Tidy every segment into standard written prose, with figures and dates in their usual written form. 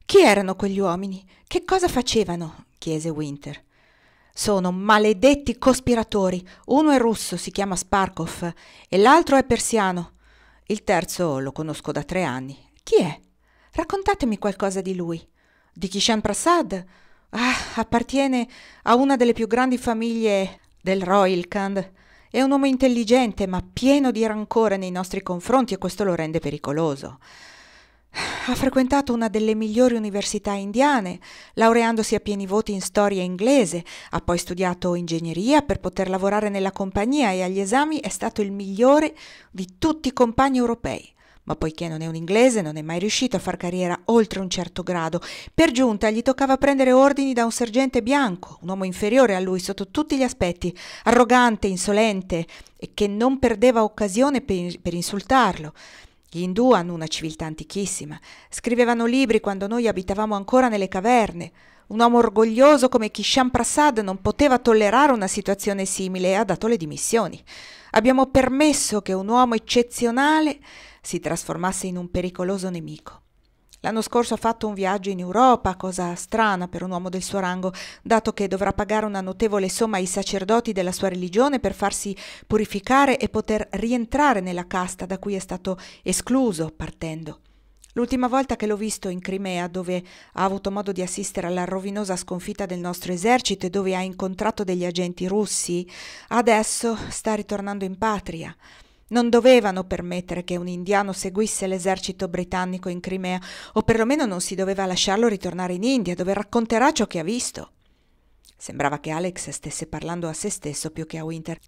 Chi erano quegli uomini? Che cosa facevano? Chiese Winter. Sono maledetti cospiratori. Uno è russo, si chiama Sparkov, e l'altro è persiano. Il terzo lo conosco da 3 anni. Chi è? Raccontatemi qualcosa di lui. Di Kishan Prasad? Appartiene a una delle più grandi famiglie del Rohilkhand. È un uomo intelligente, ma pieno di rancore nei nostri confronti, e questo lo rende pericoloso. Ha frequentato una delle migliori università indiane, laureandosi a pieni voti in storia inglese, ha poi studiato ingegneria per poter lavorare nella compagnia e agli esami è stato il migliore di tutti i compagni europei. Ma poiché non è un inglese, non è mai riuscito a far carriera oltre un certo grado. Per giunta gli toccava prendere ordini da un sergente bianco, un uomo inferiore a lui sotto tutti gli aspetti, arrogante, insolente, e che non perdeva occasione per insultarlo. Gli indù hanno una civiltà antichissima. Scrivevano libri quando noi abitavamo ancora nelle caverne. Un uomo orgoglioso come Kishan Prasad non poteva tollerare una situazione simile e ha dato le dimissioni. Abbiamo permesso che un uomo eccezionale si trasformasse in un pericoloso nemico. L'anno scorso ha fatto un viaggio in Europa, cosa strana per un uomo del suo rango, dato che dovrà pagare una notevole somma ai sacerdoti della sua religione per farsi purificare e poter rientrare nella casta da cui è stato escluso partendo. L'ultima volta che l'ho visto in Crimea, dove ha avuto modo di assistere alla rovinosa sconfitta del nostro esercito e dove ha incontrato degli agenti russi, adesso sta ritornando in patria. Non dovevano permettere che un indiano seguisse l'esercito britannico in Crimea, o perlomeno non si doveva lasciarlo ritornare in India, dove racconterà ciò che ha visto. Sembrava che Alex stesse parlando a se stesso più che a Winter.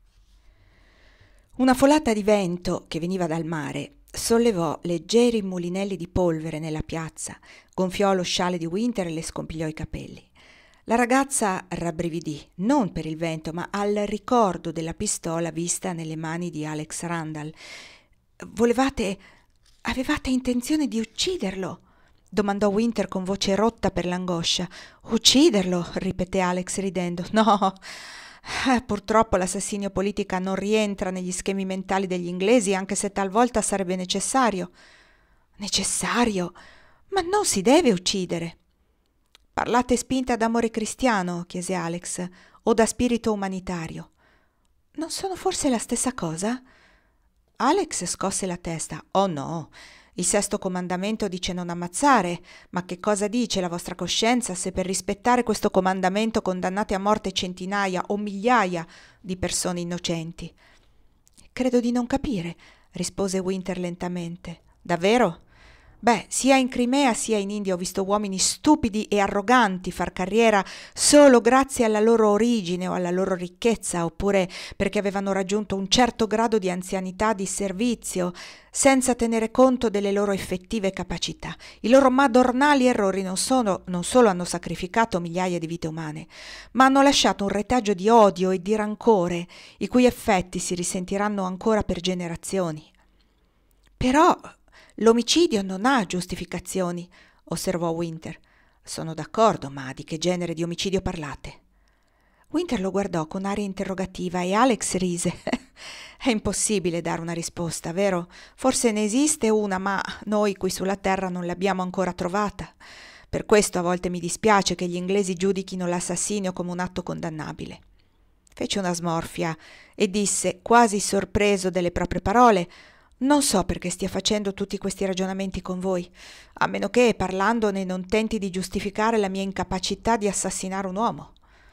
Una folata di vento che veniva dal mare sollevò leggeri mulinelli di polvere nella piazza, gonfiò lo scialle di Winter e le scompigliò i capelli. La ragazza rabbrividì, non per il vento, ma al ricordo della pistola vista nelle mani di Alex Randall. Avevate intenzione di ucciderlo? Domandò Winter con voce rotta per l'angoscia. Ucciderlo? Ripeté Alex ridendo. No, purtroppo l'assassinio politica non rientra negli schemi mentali degli inglesi, anche se talvolta sarebbe necessario. Necessario? Ma non si deve uccidere. Parlate spinta d'amore cristiano? Chiese Alex, o da spirito umanitario? Non sono forse la stessa cosa? Alex scosse la testa. Oh no, il sesto comandamento dice non ammazzare, ma che cosa dice la vostra coscienza se per rispettare questo comandamento condannate a morte centinaia o migliaia di persone innocenti? Credo di non capire, rispose Winter lentamente. Davvero? Beh, sia in Crimea sia in India ho visto uomini stupidi e arroganti far carriera solo grazie alla loro origine o alla loro ricchezza, oppure perché avevano raggiunto un certo grado di anzianità di servizio, senza tenere conto delle loro effettive capacità. I loro madornali errori non solo hanno sacrificato migliaia di vite umane, ma hanno lasciato un retaggio di odio e di rancore, i cui effetti si risentiranno ancora per generazioni. Però l'omicidio non ha giustificazioni, osservò Winter. Sono d'accordo, ma di che genere di omicidio parlate? Winter lo guardò con aria interrogativa e Alex rise. È impossibile dare una risposta, vero? Forse ne esiste una, ma noi qui sulla terra non l'abbiamo ancora trovata. Per questo a volte mi dispiace che gli inglesi giudichino l'assassinio come un atto condannabile. Fece una smorfia e disse, quasi sorpreso delle proprie parole: non so perché stia facendo tutti questi ragionamenti con voi, a meno che, parlandone, non tenti di giustificare la mia incapacità di assassinare un uomo.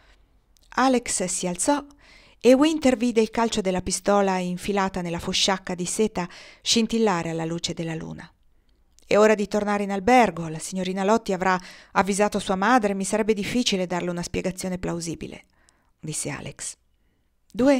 Alex si alzò e Winter vide il calcio della pistola infilata nella fosciacca di seta scintillare alla luce della luna. È ora di tornare in albergo, la signorina Lotti avrà avvisato sua madre, mi sarebbe difficile darle una spiegazione plausibile, disse Alex. Due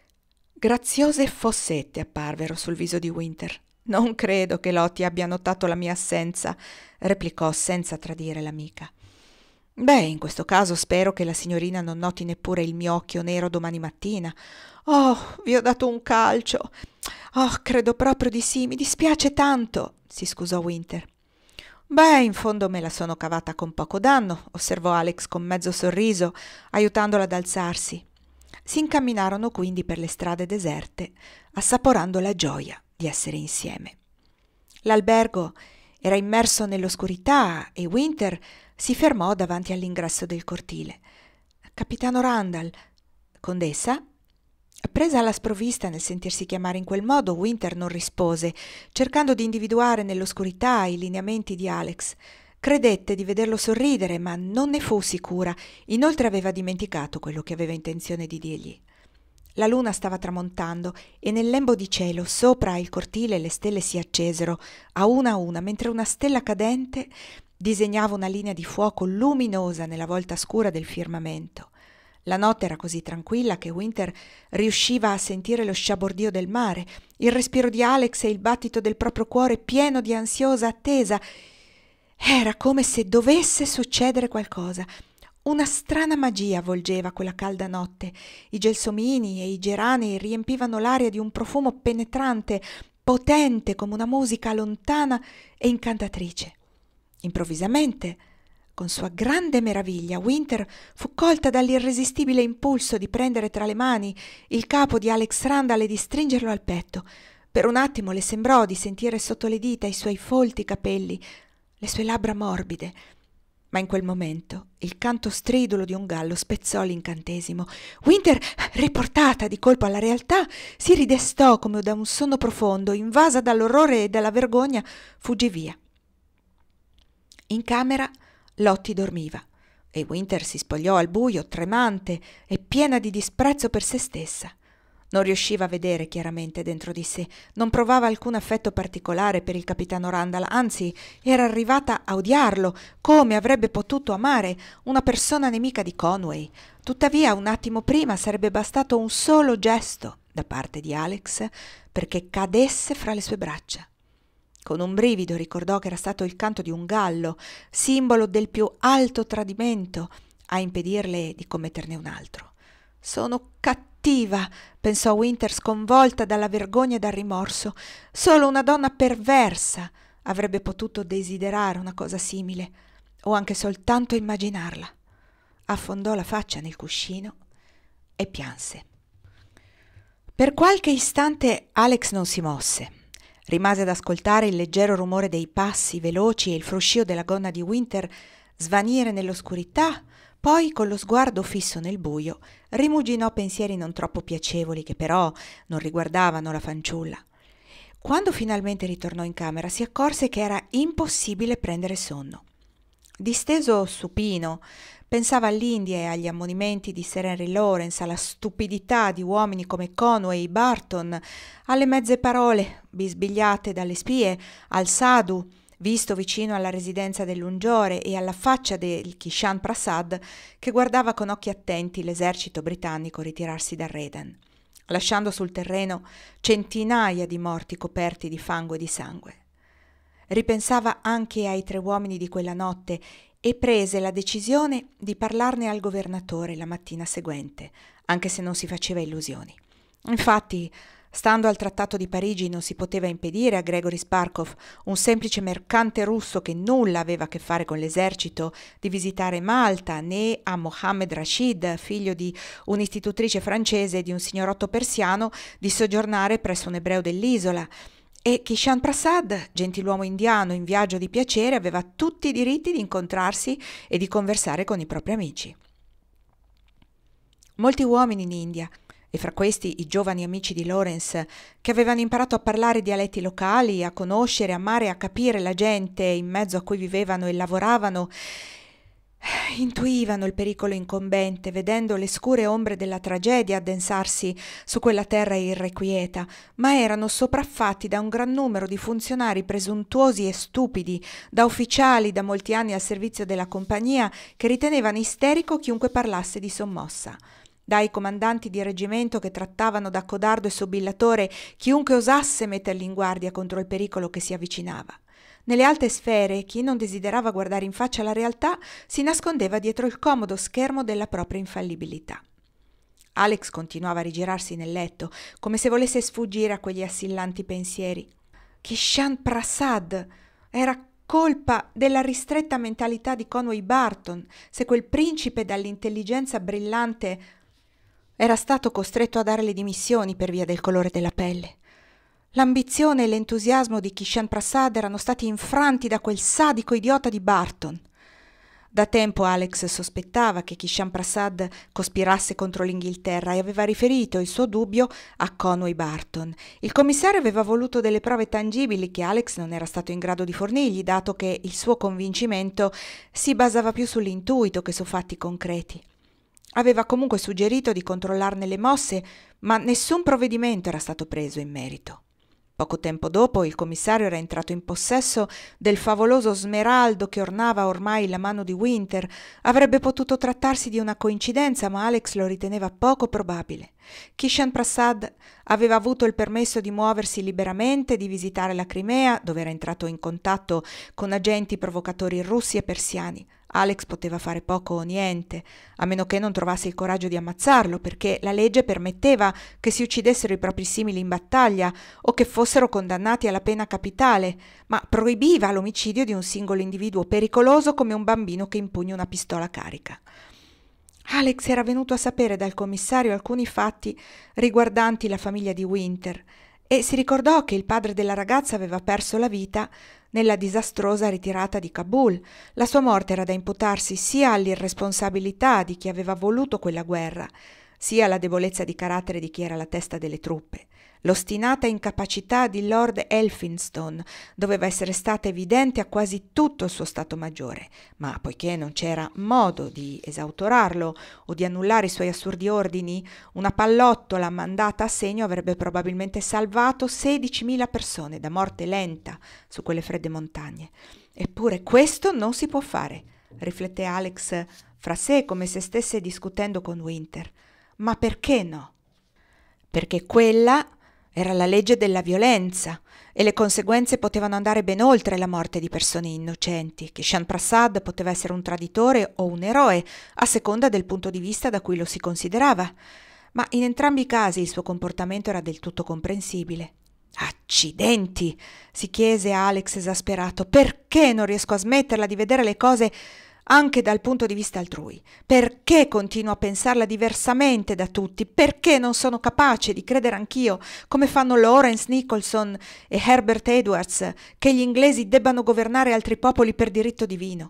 graziose fossette apparvero sul viso di Winter. Non credo che Lottie abbia notato la mia assenza, replicò senza tradire l'amica. Beh, in questo caso spero che la signorina non noti neppure il mio occhio nero domani mattina. Oh, vi ho dato un calcio. Oh, credo proprio di sì, mi dispiace tanto, si scusò Winter. Beh, in fondo me la sono cavata con poco danno, osservò Alex con mezzo sorriso, aiutandola ad alzarsi. Si incamminarono quindi per le strade deserte, assaporando la gioia di essere insieme. L'albergo Era immerso nell'oscurità e Winter si fermò davanti all'ingresso del cortile. «Capitano Randall, condessa?» Presa alla sprovvista nel sentirsi chiamare in quel modo, Winter non rispose, cercando di individuare nell'oscurità i lineamenti di Alex. Credette di vederlo sorridere, ma non ne fu sicura. Inoltre aveva dimenticato quello che aveva intenzione di dirgli. La luna stava tramontando e nel lembo di cielo, sopra il cortile, le stelle si accesero a una, mentre una stella cadente disegnava una linea di fuoco luminosa nella volta scura del firmamento. La notte era così tranquilla che Winter riusciva a sentire lo sciabordio del mare, il respiro di Alex e il battito del proprio cuore pieno di ansiosa attesa. Era come se dovesse succedere qualcosa. Una strana magia avvolgeva quella calda notte. I gelsomini e i geranei riempivano l'aria di un profumo penetrante, potente come una musica lontana e incantatrice. Improvvisamente, con sua grande meraviglia, Winter fu colta dall'irresistibile impulso di prendere tra le mani il capo di Alex Randall e di stringerlo al petto. Per un attimo le sembrò di sentire sotto le dita i suoi folti capelli, le sue labbra morbide. Ma in quel momento il canto stridulo di un gallo spezzò l'incantesimo. Winter, riportata di colpo alla realtà, si ridestò come da un sonno profondo, invasa dall'orrore e dalla vergogna, fuggì via. In camera Lottie dormiva e Winter si spogliò al buio, tremante e piena di disprezzo per se stessa. Non riusciva a vedere chiaramente dentro di sé, non provava alcun affetto particolare per il capitano Randall, anzi era arrivata a odiarlo, come avrebbe potuto amare una persona nemica di Conway. Tuttavia un attimo prima sarebbe bastato un solo gesto da parte di Alex perché cadesse fra le sue braccia. Con un brivido ricordò che era stato il canto di un gallo, simbolo del più alto tradimento, a impedirle di commetterne un altro. «Sono cattiva», pensò Winter sconvolta dalla vergogna e dal rimorso. «Solo una donna perversa avrebbe potuto desiderare una cosa simile, o anche soltanto immaginarla». Affondò la faccia nel cuscino e pianse. Per qualche istante Alex non si mosse. Rimase ad ascoltare il leggero rumore dei passi veloci e il fruscio della gonna di Winter svanire nell'oscurità, poi con lo sguardo fisso nel buio rimuginò pensieri non troppo piacevoli che però non riguardavano la fanciulla. Quando finalmente ritornò in camera si accorse che era impossibile prendere sonno. Disteso supino, pensava all'India e agli ammonimenti di Sir Henry Lawrence, alla stupidità di uomini come Conway e Barton, alle mezze parole bisbigliate dalle spie, al sadhu visto vicino alla residenza dell'Ungiore e alla faccia del Kishan Prasad che guardava con occhi attenti l'esercito britannico ritirarsi da Redan, lasciando sul terreno centinaia di morti coperti di fango e di sangue. Ripensava anche ai 3 uomini di quella notte e prese la decisione di parlarne al governatore la mattina seguente, anche se non si faceva illusioni. Infatti, stando al Trattato di Parigi, non si poteva impedire a Gregory Sparkov, un semplice mercante russo che nulla aveva a che fare con l'esercito, di visitare Malta, né a Mohammed Rashid, figlio di un'istitutrice francese e di un signorotto persiano, di soggiornare presso un ebreo dell'isola. E Kishan Prasad, gentiluomo indiano in viaggio di piacere, aveva tutti i diritti di incontrarsi e di conversare con i propri amici. Molti uomini in India, e fra questi i giovani amici di Lawrence, che avevano imparato a parlare dialetti locali, a conoscere, amare e a capire la gente in mezzo a cui vivevano e lavoravano, intuivano il pericolo incombente, vedendo le scure ombre della tragedia addensarsi su quella terra irrequieta, ma erano sopraffatti da un gran numero di funzionari presuntuosi e stupidi, da ufficiali da molti anni al servizio della compagnia che ritenevano isterico chiunque parlasse di sommossa, dai comandanti di reggimento che trattavano da codardo e sobillatore chiunque osasse metterli in guardia contro il pericolo che si avvicinava. Nelle alte sfere, chi non desiderava guardare in faccia la realtà si nascondeva dietro il comodo schermo della propria infallibilità. Alex continuava a rigirarsi nel letto, come se volesse sfuggire a quegli assillanti pensieri. Kishan Prasad! Era colpa della ristretta mentalità di Conway Barton, se quel principe dall'intelligenza brillante era stato costretto a dare le dimissioni per via del colore della pelle. L'ambizione e l'entusiasmo di Kishan Prasad erano stati infranti da quel sadico idiota di Barton. Da tempo Alex sospettava che Kishan Prasad cospirasse contro l'Inghilterra e aveva riferito il suo dubbio a Conway Barton. Il commissario aveva voluto delle prove tangibili che Alex non era stato in grado di fornirgli, dato che il suo convincimento si basava più sull'intuito che su fatti concreti. Aveva comunque suggerito di controllarne le mosse, ma nessun provvedimento era stato preso in merito. Poco tempo dopo il commissario era entrato in possesso del favoloso smeraldo che ornava ormai la mano di Winter. Avrebbe potuto trattarsi di una coincidenza, ma Alex lo riteneva poco probabile. Kishan Prasad aveva avuto il permesso di muoversi liberamente, di visitare la Crimea, dove era entrato in contatto con agenti provocatori russi e persiani. Alex poteva fare poco o niente, a meno che non trovasse il coraggio di ammazzarlo, perché la legge permetteva che si uccidessero i propri simili in battaglia o che fossero condannati alla pena capitale, ma proibiva l'omicidio di un singolo individuo pericoloso come un bambino che impugna una pistola carica. Alex era venuto a sapere dal commissario alcuni fatti riguardanti la famiglia di Winter e si ricordò che il padre della ragazza aveva perso la vita nella disastrosa ritirata di Kabul. La sua morte era da imputarsi sia all'irresponsabilità di chi aveva voluto quella guerra, sia alla debolezza di carattere di chi era alla testa delle truppe. L'ostinata incapacità di Lord Elphinstone doveva essere stata evidente a quasi tutto il suo stato maggiore, ma poiché non c'era modo di esautorarlo o di annullare i suoi assurdi ordini, una pallottola mandata a segno avrebbe probabilmente salvato 16.000 persone da morte lenta su quelle fredde montagne. Eppure questo non si può fare, riflette Alex fra sé come se stesse discutendo con Winter. Ma perché no? Perché quella era la legge della violenza e le conseguenze potevano andare ben oltre la morte di persone innocenti. Kishan Prasad poteva essere un traditore o un eroe, a seconda del punto di vista da cui lo si considerava, ma in entrambi i casi il suo comportamento era del tutto comprensibile. Accidenti! Si chiese Alex esasperato. Perché non riesco a smetterla di vedere le cose anche dal punto di vista altrui? Perché continuo a pensarla diversamente da tutti? Perché non sono capace di credere anch'io, come fanno Lawrence Nicholson e Herbert Edwards, che gli inglesi debbano governare altri popoli per diritto divino?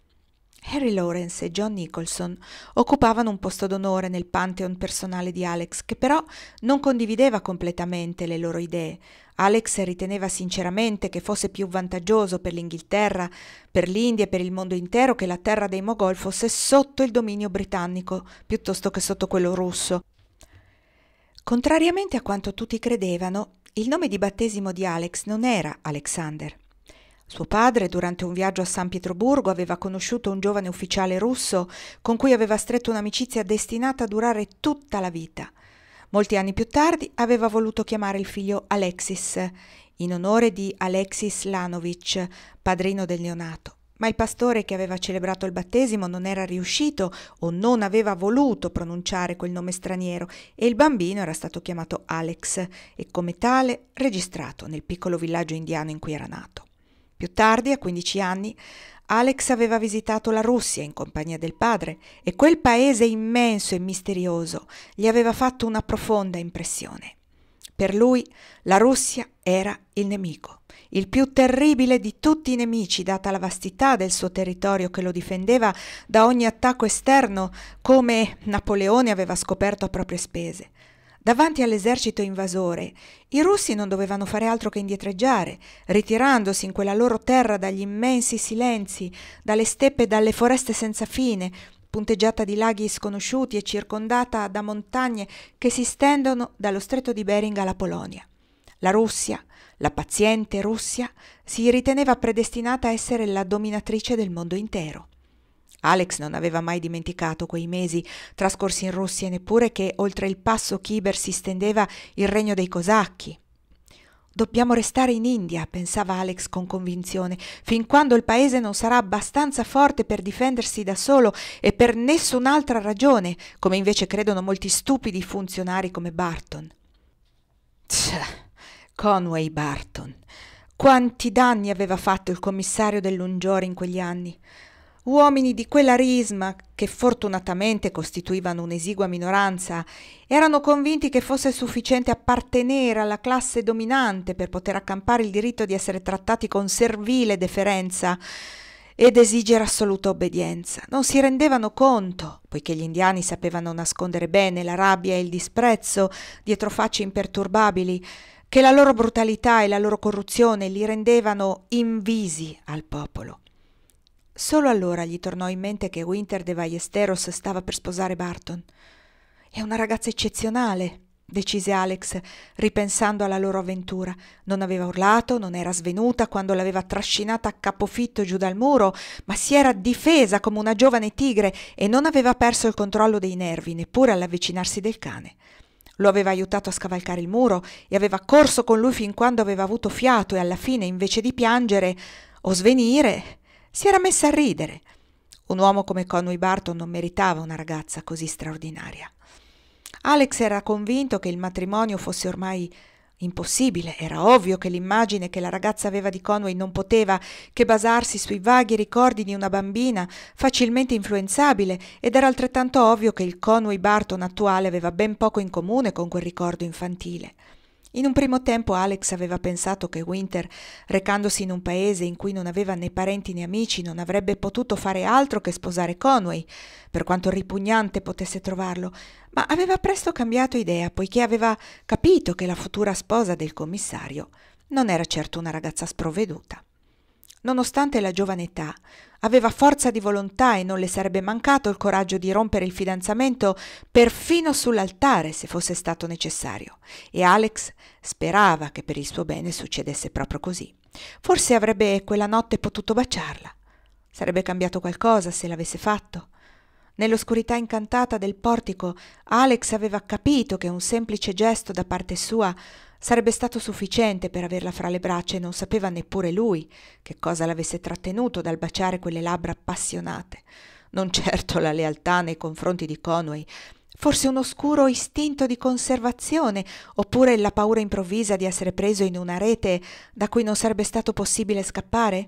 Harry Lawrence e John Nicholson occupavano un posto d'onore nel pantheon personale di Alex, che però non condivideva completamente le loro idee. Alex riteneva sinceramente che fosse più vantaggioso per l'Inghilterra, per l'India e per il mondo intero che la terra dei Mogol fosse sotto il dominio britannico piuttosto che sotto quello russo. Contrariamente a quanto tutti credevano, il nome di battesimo di Alex non era Alexander. Suo padre, durante un viaggio a San Pietroburgo, aveva conosciuto un giovane ufficiale russo con cui aveva stretto un'amicizia destinata a durare tutta la vita. Molti anni più tardi aveva voluto chiamare il figlio Alexis, in onore di Alexis Lanovich, padrino del neonato. Ma il pastore che aveva celebrato il battesimo non era riuscito o non aveva voluto pronunciare quel nome straniero e il bambino era stato chiamato Alex e come tale registrato nel piccolo villaggio indiano in cui era nato. Più tardi, a 15 anni, Alex aveva visitato la Russia in compagnia del padre e quel paese immenso e misterioso gli aveva fatto una profonda impressione. Per lui la Russia era il nemico, il più terribile di tutti i nemici, data la vastità del suo territorio che lo difendeva da ogni attacco esterno, come Napoleone aveva scoperto a proprie spese. Davanti all'esercito invasore, i russi non dovevano fare altro che indietreggiare, ritirandosi in quella loro terra dagli immensi silenzi, dalle steppe e dalle foreste senza fine, punteggiata di laghi sconosciuti e circondata da montagne che si stendono dallo stretto di Bering alla Polonia. La Russia, la paziente Russia, si riteneva predestinata a essere la dominatrice del mondo intero. Alex non aveva mai dimenticato quei mesi trascorsi in Russia, neppure che oltre il passo Khyber si stendeva il regno dei cosacchi. «Dobbiamo restare in India», pensava Alex con convinzione, «fin quando il paese non sarà abbastanza forte per difendersi da solo e per nessun'altra ragione, come invece credono molti stupidi funzionari come Barton». Conway Barton. Quanti danni aveva fatto il commissario dell'Ungiore in quegli anni? Uomini di quella risma, che fortunatamente costituivano un'esigua minoranza, erano convinti che fosse sufficiente appartenere alla classe dominante per poter accampare il diritto di essere trattati con servile deferenza ed esigere assoluta obbedienza. Non si rendevano conto, poiché gli indiani sapevano nascondere bene la rabbia e il disprezzo dietro facce imperturbabili, che la loro brutalità e la loro corruzione li rendevano invisi al popolo. Solo allora gli tornò in mente che Winter de Ballesteros stava per sposare Barton. «È una ragazza eccezionale», decise Alex, ripensando alla loro avventura. Non aveva urlato, non era svenuta quando l'aveva trascinata a capofitto giù dal muro, ma si era difesa come una giovane tigre e non aveva perso il controllo dei nervi, neppure all'avvicinarsi del cane. Lo aveva aiutato a scavalcare il muro e aveva corso con lui fin quando aveva avuto fiato e alla fine, invece di piangere o svenire, si era messa a ridere. Un uomo come Conway Barton non meritava una ragazza così straordinaria. Alex era convinto che il matrimonio fosse ormai impossibile. Era ovvio che l'immagine che la ragazza aveva di Conway non poteva che basarsi sui vaghi ricordi di una bambina facilmente influenzabile, ed era altrettanto ovvio che il Conway Barton attuale aveva ben poco in comune con quel ricordo infantile. In un primo tempo Alex aveva pensato che Winter, recandosi in un paese in cui non aveva né parenti né amici, non avrebbe potuto fare altro che sposare Conway, per quanto ripugnante potesse trovarlo, ma aveva presto cambiato idea, poiché aveva capito che la futura sposa del commissario non era certo una ragazza sprovveduta. Nonostante la giovane età, aveva forza di volontà e non le sarebbe mancato il coraggio di rompere il fidanzamento perfino sull'altare se fosse stato necessario, e Alex sperava che per il suo bene succedesse proprio così. Forse avrebbe quella notte potuto baciarla. Sarebbe cambiato qualcosa se l'avesse fatto. Nell'oscurità incantata del portico, Alex aveva capito che un semplice gesto da parte sua sarebbe stato sufficiente per averla fra le braccia, e non sapeva neppure lui che cosa l'avesse trattenuto dal baciare quelle labbra appassionate. Non certo la lealtà nei confronti di Conway, forse un oscuro istinto di conservazione, oppure la paura improvvisa di essere preso in una rete da cui non sarebbe stato possibile scappare?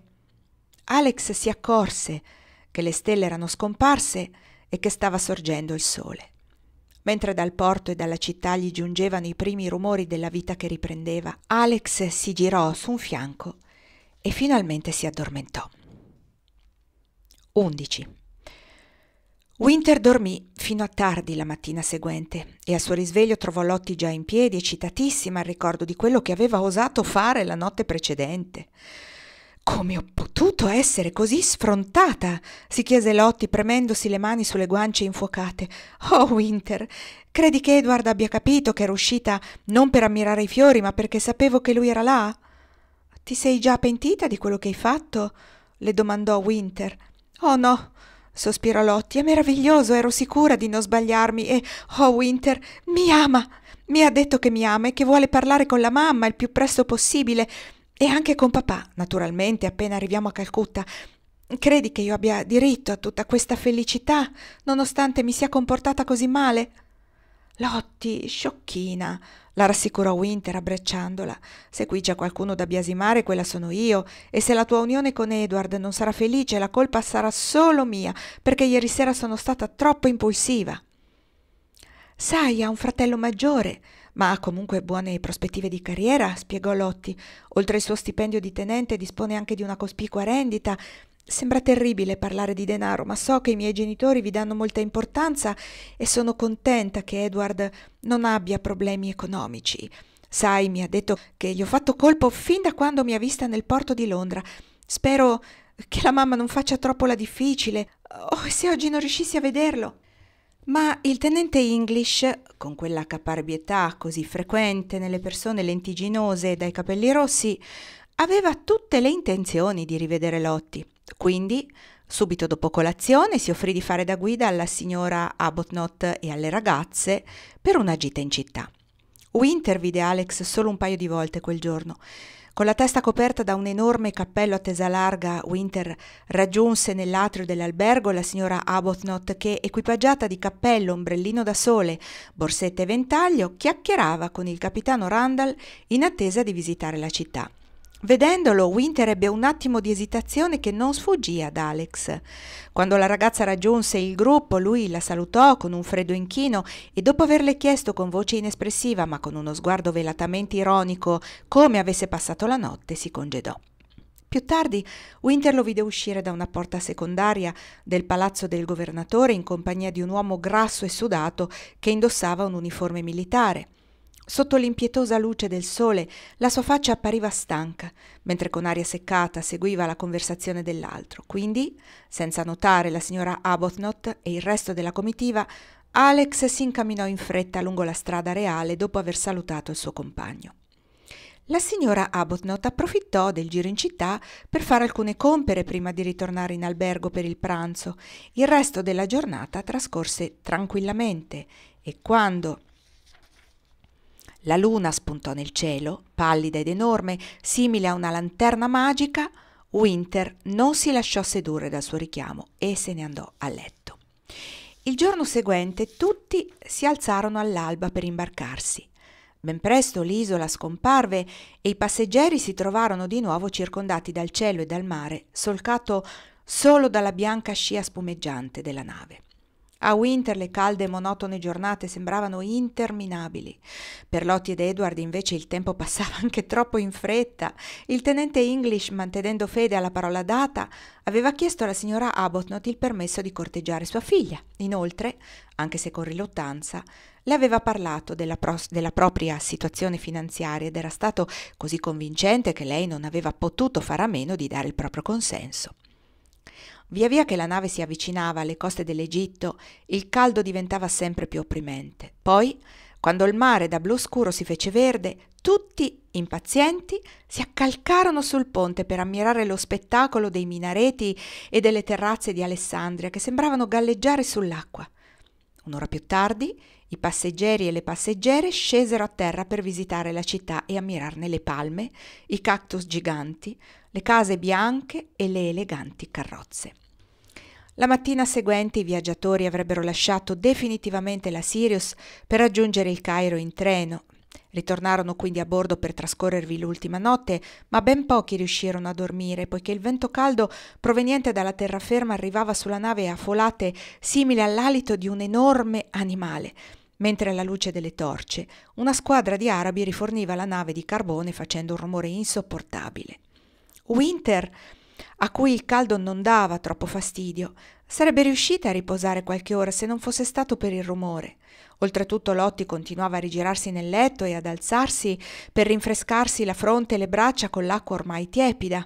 Alex si accorse che le stelle erano scomparse e che stava sorgendo il sole. Mentre dal porto e dalla città gli giungevano i primi rumori della vita che riprendeva, Alex si girò su un fianco e finalmente si addormentò. 11. Winter dormì fino a tardi la mattina seguente e al suo risveglio trovò Lottie già in piedi, eccitatissima al ricordo di quello che aveva osato fare la notte precedente. «Come ho potuto essere così sfrontata?» si chiese Lottie, premendosi le mani sulle guance infuocate. «Oh, Winter, credi che Edward abbia capito che ero uscita non per ammirare i fiori, ma perché sapevo che lui era là?» «Ti sei già pentita di quello che hai fatto?» le domandò Winter. «Oh no», sospirò Lottie, «è meraviglioso, ero sicura di non sbagliarmi e, oh Winter, mi ama! Mi ha detto che mi ama e che vuole parlare con la mamma il più presto possibile. E anche con papà, naturalmente, appena arriviamo a Calcutta. Credi che io abbia diritto a tutta questa felicità, nonostante mi sia comportata così male?» «Lottie, sciocchina», la rassicurò Winter abbracciandola. «Se qui c'è qualcuno da biasimare, quella sono io, e se la tua unione con Edward non sarà felice, la colpa sarà solo mia, perché ieri sera sono stata troppo impulsiva». «Sai, ha un fratello maggiore, ma ha comunque buone prospettive di carriera», spiegò Lottie. «Oltre il suo stipendio di tenente dispone anche di una cospicua rendita. Sembra terribile parlare di denaro, ma so che i miei genitori vi danno molta importanza e sono contenta che Edward non abbia problemi economici. Sai, mi ha detto che gli ho fatto colpo fin da quando mi ha vista nel porto di Londra. Spero che la mamma non faccia troppo la difficile. Oh, e se oggi non riuscissi a vederlo!» Ma il tenente English, con quella caparbietà così frequente nelle persone lentiginose e dai capelli rossi, aveva tutte le intenzioni di rivedere Lottie. Quindi, subito dopo colazione, si offrì di fare da guida alla signora Arbuthnot e alle ragazze per una gita in città. Winter vide Alex solo un paio di volte quel giorno. Con la testa coperta da un enorme cappello a tesa larga, Winter raggiunse nell'atrio dell'albergo la signora Arbuthnot che, equipaggiata di cappello, ombrellino da sole, borsetta e ventaglio, chiacchierava con il capitano Randall in attesa di visitare la città. Vedendolo, Winter ebbe un attimo di esitazione che non sfuggì ad Alex. Quando la ragazza raggiunse il gruppo, lui la salutò con un freddo inchino e dopo averle chiesto con voce inespressiva, ma con uno sguardo velatamente ironico, come avesse passato la notte, si congedò. Più tardi Winter lo vide uscire da una porta secondaria del palazzo del governatore in compagnia di un uomo grasso e sudato che indossava un uniforme militare. Sotto l'impietosa luce del sole la sua faccia appariva stanca, mentre con aria seccata seguiva la conversazione dell'altro. Quindi, senza notare la signora Arbuthnot e il resto della comitiva, Alex si incamminò in fretta lungo la strada reale dopo aver salutato il suo compagno. La signora Arbuthnot approfittò del giro in città per fare alcune compere prima di ritornare in albergo per il pranzo. Il resto della giornata trascorse tranquillamente e quando la luna spuntò nel cielo, pallida ed enorme, simile a una lanterna magica, Winter non si lasciò sedurre dal suo richiamo e se ne andò a letto. Il giorno seguente tutti si alzarono all'alba per imbarcarsi. Ben presto l'isola scomparve e i passeggeri si trovarono di nuovo circondati dal cielo e dal mare, solcato solo dalla bianca scia spumeggiante della nave. A Winter le calde e monotone giornate sembravano interminabili. Per Lottie ed Edward invece il tempo passava anche troppo in fretta. Il tenente English, mantenendo fede alla parola data, aveva chiesto alla signora Arbuthnot il permesso di corteggiare sua figlia. Inoltre, anche se con riluttanza, le aveva parlato della propria situazione finanziaria ed era stato così convincente che lei non aveva potuto fare a meno di dare il proprio consenso. Via via che la nave si avvicinava alle coste dell'Egitto, il caldo diventava sempre più opprimente. Poi, quando il mare da blu scuro si fece verde, tutti, impazienti, si accalcarono sul ponte per ammirare lo spettacolo dei minareti e delle terrazze di Alessandria che sembravano galleggiare sull'acqua. Un'ora più tardi, i passeggeri e le passeggere scesero a terra per visitare la città e ammirarne le palme, i cactus giganti, le case bianche e le eleganti carrozze. La mattina seguente i viaggiatori avrebbero lasciato definitivamente la Sirius per raggiungere il Cairo in treno. Ritornarono quindi a bordo per trascorrervi l'ultima notte, ma ben pochi riuscirono a dormire, poiché il vento caldo proveniente dalla terraferma arrivava sulla nave a folate simili all'alito di un enorme animale, mentre alla luce delle torce una squadra di arabi riforniva la nave di carbone facendo un rumore insopportabile. Winter, a cui il caldo non dava troppo fastidio, sarebbe riuscita a riposare qualche ora se non fosse stato per il rumore. Oltretutto Lottie continuava a rigirarsi nel letto e ad alzarsi per rinfrescarsi la fronte e le braccia con l'acqua ormai tiepida.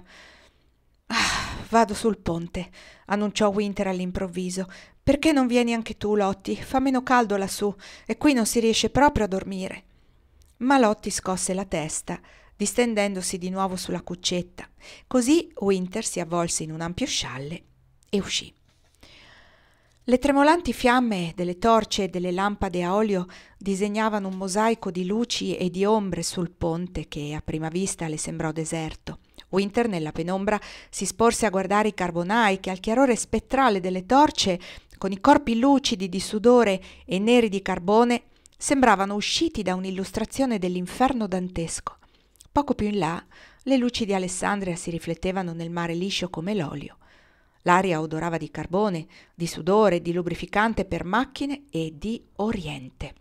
Vado sul ponte, annunciò Winter all'improvviso. Perché non vieni anche tu, Lottie? Fa meno caldo lassù e qui non si riesce proprio a dormire. Ma Lottie scosse la testa, distendendosi di nuovo sulla cuccetta. Così Winter si avvolse in un ampio scialle e uscì. Le tremolanti fiamme delle torce e delle lampade a olio disegnavano un mosaico di luci e di ombre sul ponte che a prima vista le sembrò deserto. Winter nella penombra si sporse a guardare i carbonai che al chiarore spettrale delle torce, con i corpi lucidi di sudore e neri di carbone, sembravano usciti da un'illustrazione dell'inferno dantesco. Poco più in là, le luci di Alessandria si riflettevano nel mare liscio come l'olio. L'aria odorava di carbone, di sudore, di lubrificante per macchine e di Oriente.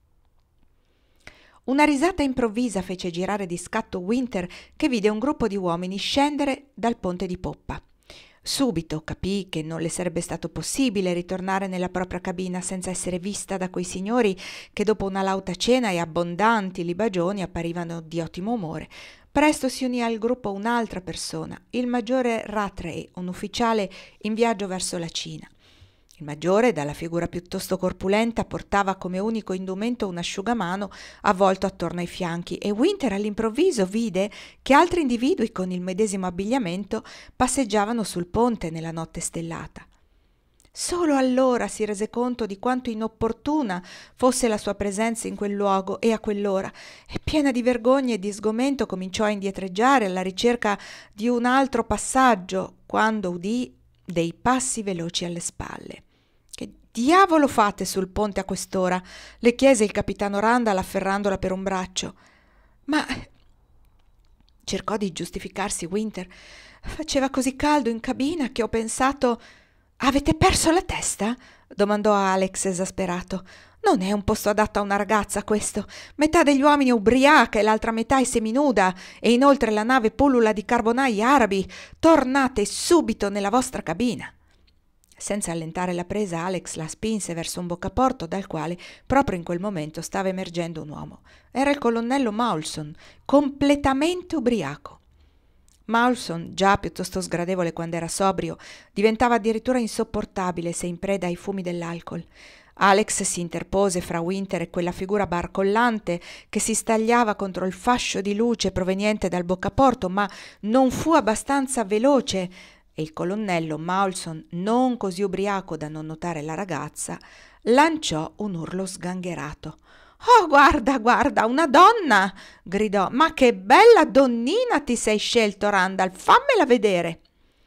Una risata improvvisa fece girare di scatto Winter, che vide un gruppo di uomini scendere dal ponte di poppa. Subito capì che non le sarebbe stato possibile ritornare nella propria cabina senza essere vista da quei signori che dopo una lauta cena e abbondanti libagioni apparivano di ottimo umore. Presto si unì al gruppo un'altra persona, il maggiore Rattray, un ufficiale in viaggio verso la Cina. Il maggiore, dalla figura piuttosto corpulenta, portava come unico indumento un asciugamano avvolto attorno ai fianchi e Winter all'improvviso vide che altri individui con il medesimo abbigliamento passeggiavano sul ponte nella notte stellata. Solo allora si rese conto di quanto inopportuna fosse la sua presenza in quel luogo e a quell'ora, e piena di vergogna e di sgomento cominciò a indietreggiare alla ricerca di un altro passaggio quando udì dei passi veloci alle spalle. «Che diavolo fate sul ponte a quest'ora?» le chiese il capitano Randall afferrandola per un braccio. «Ma Cercò di giustificarsi Winter. Faceva così caldo in cabina che ho pensato... Avete perso la testa? Domandò Alex esasperato. Non è un posto adatto a una ragazza questo. Metà degli uomini è ubriaca e l'altra metà è seminuda e inoltre la nave pullula di carbonai arabi. Tornate subito nella vostra cabina. Senza allentare la presa, Alex la spinse verso un boccaporto dal quale, proprio in quel momento, stava emergendo un uomo. Era il colonnello Maulson, completamente ubriaco. Maulson, già piuttosto sgradevole quando era sobrio, diventava addirittura insopportabile se in preda ai fumi dell'alcol. Alex si interpose fra Winter e quella figura barcollante che si stagliava contro il fascio di luce proveniente dal boccaporto, ma non fu abbastanza veloce e il colonnello Maulson, non così ubriaco da non notare la ragazza, lanciò un urlo sgangherato. «Oh, guarda, guarda, una donna!» gridò. «Ma che bella donnina ti sei scelto, Randall! Fammela vedere!»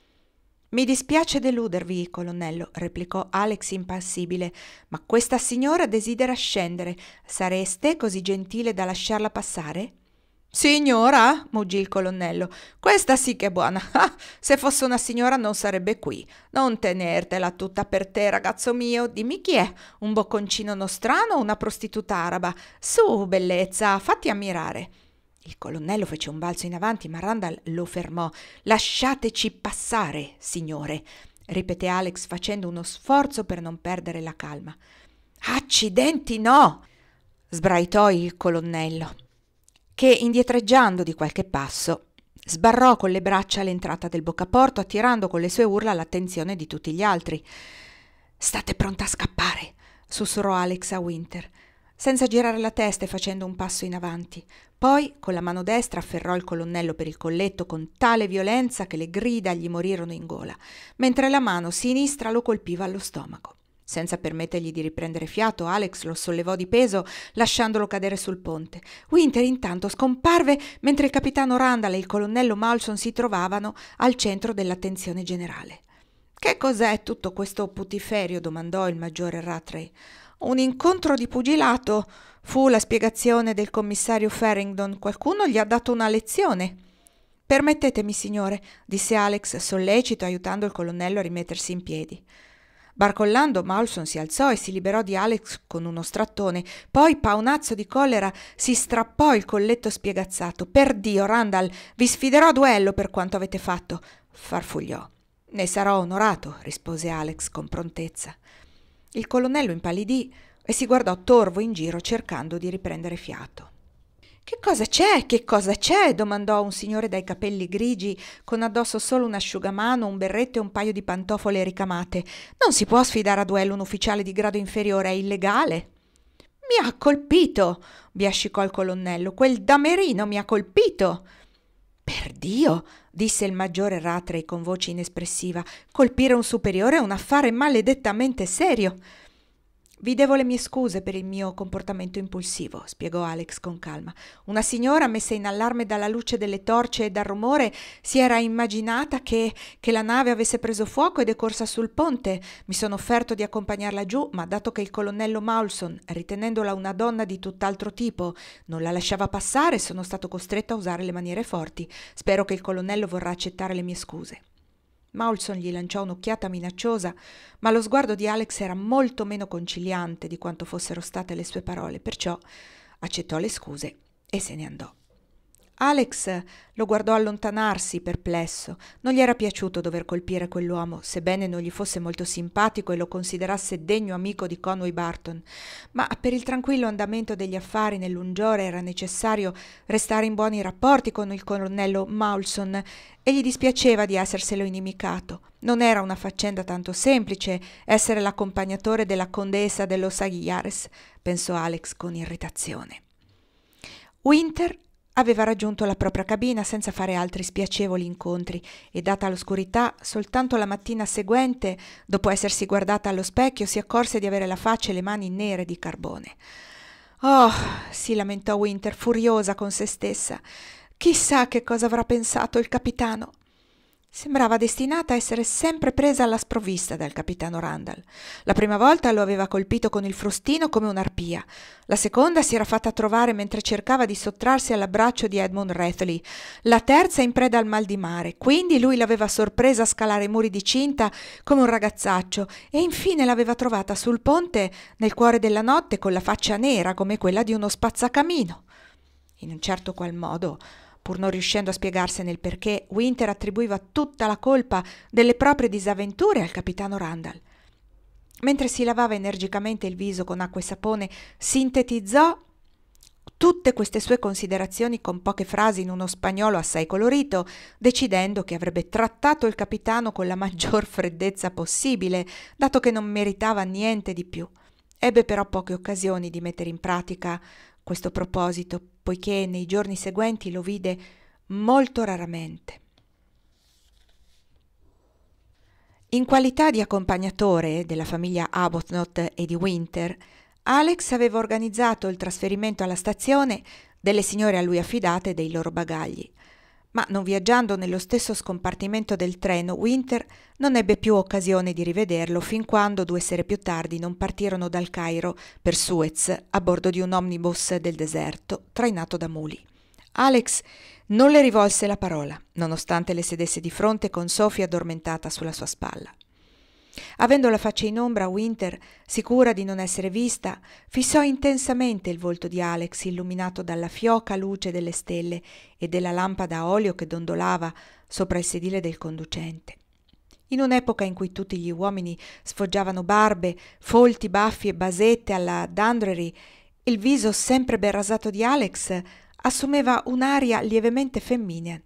«Mi dispiace deludervi, colonnello», replicò Alex impassibile, «ma questa signora desidera scendere. Sareste così gentile da lasciarla passare?» «Signora?» muggì il colonnello. «Questa sì che è buona. Ah, se fosse una signora non sarebbe qui. Non tenertela tutta per te, ragazzo mio. Dimmi chi è, un bocconcino nostrano o una prostituta araba? Su, bellezza, fatti ammirare». Il colonnello fece un balzo in avanti, ma Randall lo fermò. «Lasciateci passare, signore», ripeté Alex facendo uno sforzo per non perdere la calma. «Accidenti no!» sbraitò il colonnello, che, indietreggiando di qualche passo, sbarrò con le braccia l'entrata del boccaporto, attirando con le sue urla l'attenzione di tutti gli altri. «State pronta a scappare», sussurrò Alex a Winter, senza girare la testa e facendo un passo in avanti. Poi, con la mano destra, afferrò il colonnello per il colletto con tale violenza che le grida gli morirono in gola, mentre la mano sinistra lo colpiva allo stomaco. Senza permettergli di riprendere fiato, Alex lo sollevò di peso, lasciandolo cadere sul ponte. Winter intanto scomparve mentre il capitano Randall e il colonnello Maulson si trovavano al centro dell'attenzione generale. «Che cos'è tutto questo putiferio?» domandò il maggiore Rattray. «Un incontro di pugilato», fu la spiegazione del commissario Farrington. «Qualcuno gli ha dato una lezione». «Permettetemi, signore», disse Alex sollecito, aiutando il colonnello a rimettersi in piedi. Barcollando, Maulson si alzò e si liberò di Alex con uno strattone. Poi, paonazzo di collera, si strappò il colletto spiegazzato. «Per Dio, Randall, vi sfiderò a duello per quanto avete fatto», farfugliò. «Ne sarò onorato», rispose Alex con prontezza. Il colonnello impallidì e si guardò torvo in giro cercando di riprendere fiato. «Che cosa c'è? Che cosa c'è?» domandò un signore dai capelli grigi, con addosso solo un asciugamano, un berretto e un paio di pantofole ricamate. «Non si può sfidare a duello un ufficiale di grado inferiore, è illegale». «Mi ha colpito!» biascicò il colonnello. «Quel damerino mi ha colpito!» «Per Dio!» disse il maggiore Rattray con voce inespressiva. «Colpire un superiore è un affare maledettamente serio». «Vi devo le mie scuse per il mio comportamento impulsivo», spiegò Alex con calma. «Una signora messa in allarme dalla luce delle torce e dal rumore si era immaginata che la nave avesse preso fuoco ed è corsa sul ponte. Mi sono offerto di accompagnarla giù, ma dato che il colonnello Maulson, ritenendola una donna di tutt'altro tipo, non la lasciava passare, sono stato costretto a usare le maniere forti. Spero che il colonnello vorrà accettare le mie scuse». Maulson gli lanciò un'occhiata minacciosa, ma lo sguardo di Alex era molto meno conciliante di quanto fossero state le sue parole, perciò accettò le scuse e se ne andò. Alex lo guardò allontanarsi, perplesso. Non gli era piaciuto dover colpire quell'uomo, sebbene non gli fosse molto simpatico e lo considerasse degno amico di Conway Barton, ma per il tranquillo andamento degli affari nell'Ungiore era necessario restare in buoni rapporti con il colonnello Maulson e gli dispiaceva di esserselo inimicato. Non era una faccenda tanto semplice essere l'accompagnatore della condessa dello Aguilares, pensò Alex con irritazione. Winter aveva raggiunto la propria cabina senza fare altri spiacevoli incontri e, data l'oscurità, soltanto la mattina seguente, dopo essersi guardata allo specchio, si accorse di avere la faccia e le mani nere di carbone. «Oh!» si lamentò Winter, furiosa con se stessa. «Chissà che cosa avrà pensato il capitano!» Sembrava destinata a essere sempre presa alla sprovvista dal capitano Randall. La prima volta lo aveva colpito con il frustino come un'arpia. La seconda si era fatta trovare mentre cercava di sottrarsi all'abbraccio di Edmund Rathley. La terza in preda al mal di mare. Quindi lui l'aveva sorpresa a scalare i muri di cinta come un ragazzaccio e infine l'aveva trovata sul ponte nel cuore della notte con la faccia nera come quella di uno spazzacamino. In un certo qual modo, pur non riuscendo a spiegarsene il perché, Winter attribuiva tutta la colpa delle proprie disavventure al capitano Randall. Mentre si lavava energicamente il viso con acqua e sapone, sintetizzò tutte queste sue considerazioni con poche frasi in uno spagnolo assai colorito, decidendo che avrebbe trattato il capitano con la maggior freddezza possibile, dato che non meritava niente di più. Ebbe però poche occasioni di mettere in pratica questo proposito, poiché nei giorni seguenti lo vide molto raramente. In qualità di accompagnatore della famiglia Arbuthnot e di Winter, Alex aveva organizzato il trasferimento alla stazione delle signore a lui affidate e dei loro bagagli. Ma non viaggiando nello stesso scompartimento del treno, Winter non ebbe più occasione di rivederlo fin quando 2 sere più tardi non partirono dal Cairo per Suez a bordo di un omnibus del deserto trainato da muli. Alex non le rivolse la parola, nonostante le sedesse di fronte con Sophie addormentata sulla sua spalla. Avendo la faccia in ombra, Winter, sicura di non essere vista, fissò intensamente il volto di Alex, illuminato dalla fioca luce delle stelle e della lampada a olio che dondolava sopra il sedile del conducente. In un'epoca in cui tutti gli uomini sfoggiavano barbe, folti, baffi e basette alla Dundreary, il viso sempre ben rasato di Alex assumeva un'aria lievemente femminea.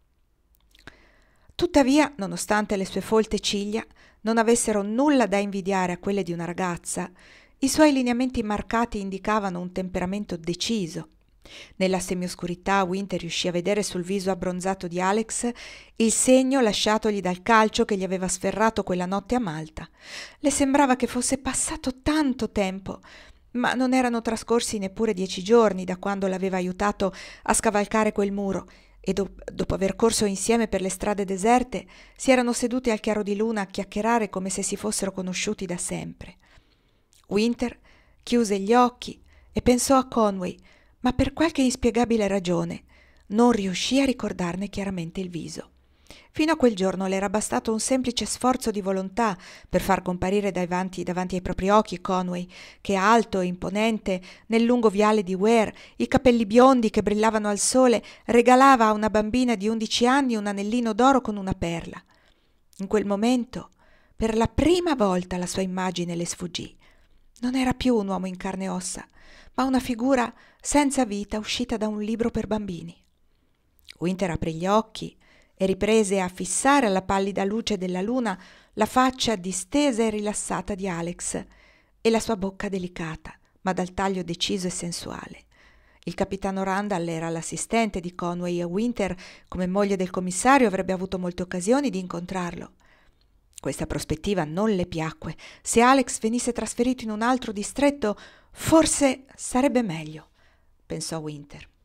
Tuttavia, nonostante le sue folte ciglia non avessero nulla da invidiare a quelle di una ragazza, i suoi lineamenti marcati indicavano un temperamento deciso. Nella semioscurità Winter riuscì a vedere sul viso abbronzato di Alex il segno lasciatogli dal calcio che gli aveva sferrato quella notte a Malta. Le sembrava che fosse passato tanto tempo, ma non erano trascorsi neppure 10 giorni da quando l'aveva aiutato a scavalcare quel muro e dopo aver corso insieme per le strade deserte si erano seduti al chiaro di luna a chiacchierare come se si fossero conosciuti da sempre. Winter chiuse gli occhi e pensò a Conway, ma per qualche inspiegabile ragione non riuscì a ricordarne chiaramente il viso. Fino a quel giorno le era bastato un semplice sforzo di volontà per far comparire davanti ai propri occhi Conway, che alto e imponente nel lungo viale di Ware, i capelli biondi che brillavano al sole, regalava a una bambina di 11 anni un anellino d'oro con una perla. In quel momento, per la prima volta, la sua immagine le sfuggì. Non era più un uomo in carne e ossa, ma una figura senza vita uscita da un libro per bambini. Winter aprì gli occhi e riprese a fissare alla pallida luce della luna la faccia distesa e rilassata di Alex e la sua bocca delicata, ma dal taglio deciso e sensuale. Il capitano Randall era l'assistente di Conway e Winter, come moglie del commissario, avrebbe avuto molte occasioni di incontrarlo. Questa prospettiva non le piacque. Se Alex venisse trasferito in un altro distretto, forse sarebbe meglio, pensò Winter.